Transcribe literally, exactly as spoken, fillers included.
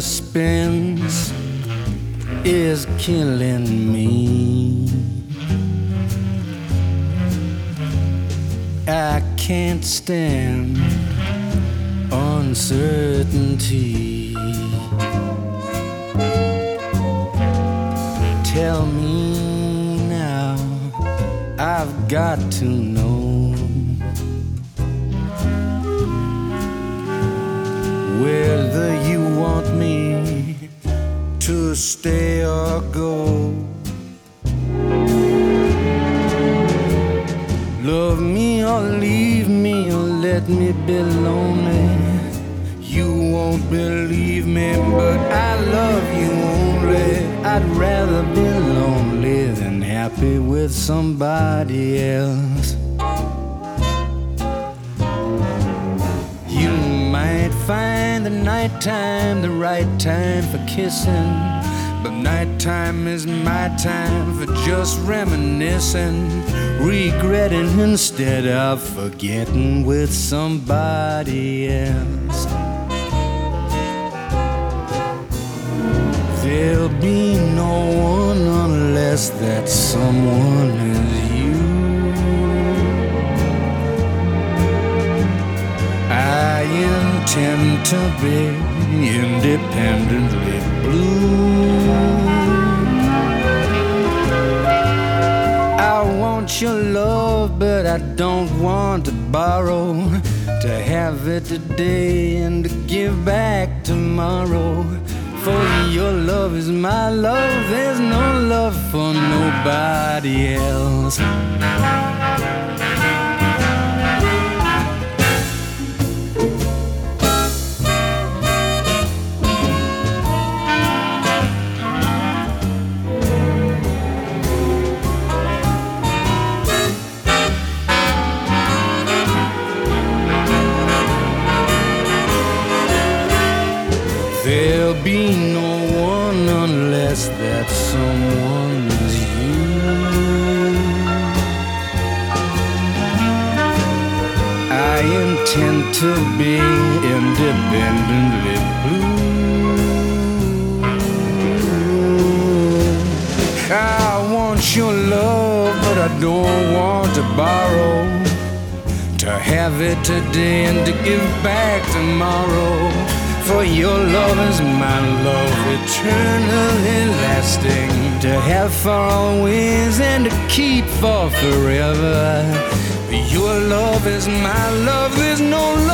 suspense is killing me. I can't stand uncertainty. Tell me now, I've got to know whether you want me to stay or go. Love me or leave me or let me be lonely. You won't believe me, but I love you only. I'd rather be lonely than happy with somebody else. You might find the nighttime the right time for kissing, but nighttime is my time for just reminiscing, regretting instead of forgetting with somebody else. There'll be no one unless that someone is you. I intend to be independently blue. I want your love, but I don't want to borrow, to have it today and to give back tomorrow. For your love is my love, there's no love for nobody else. There'll be no one unless that someone is you. I intend to be independently blue. I want your love, but I don't want to borrow, to have it today and to give back tomorrow. For your love is my love, eternally lasting, to have for always and to keep for forever. Your love is my love, there's no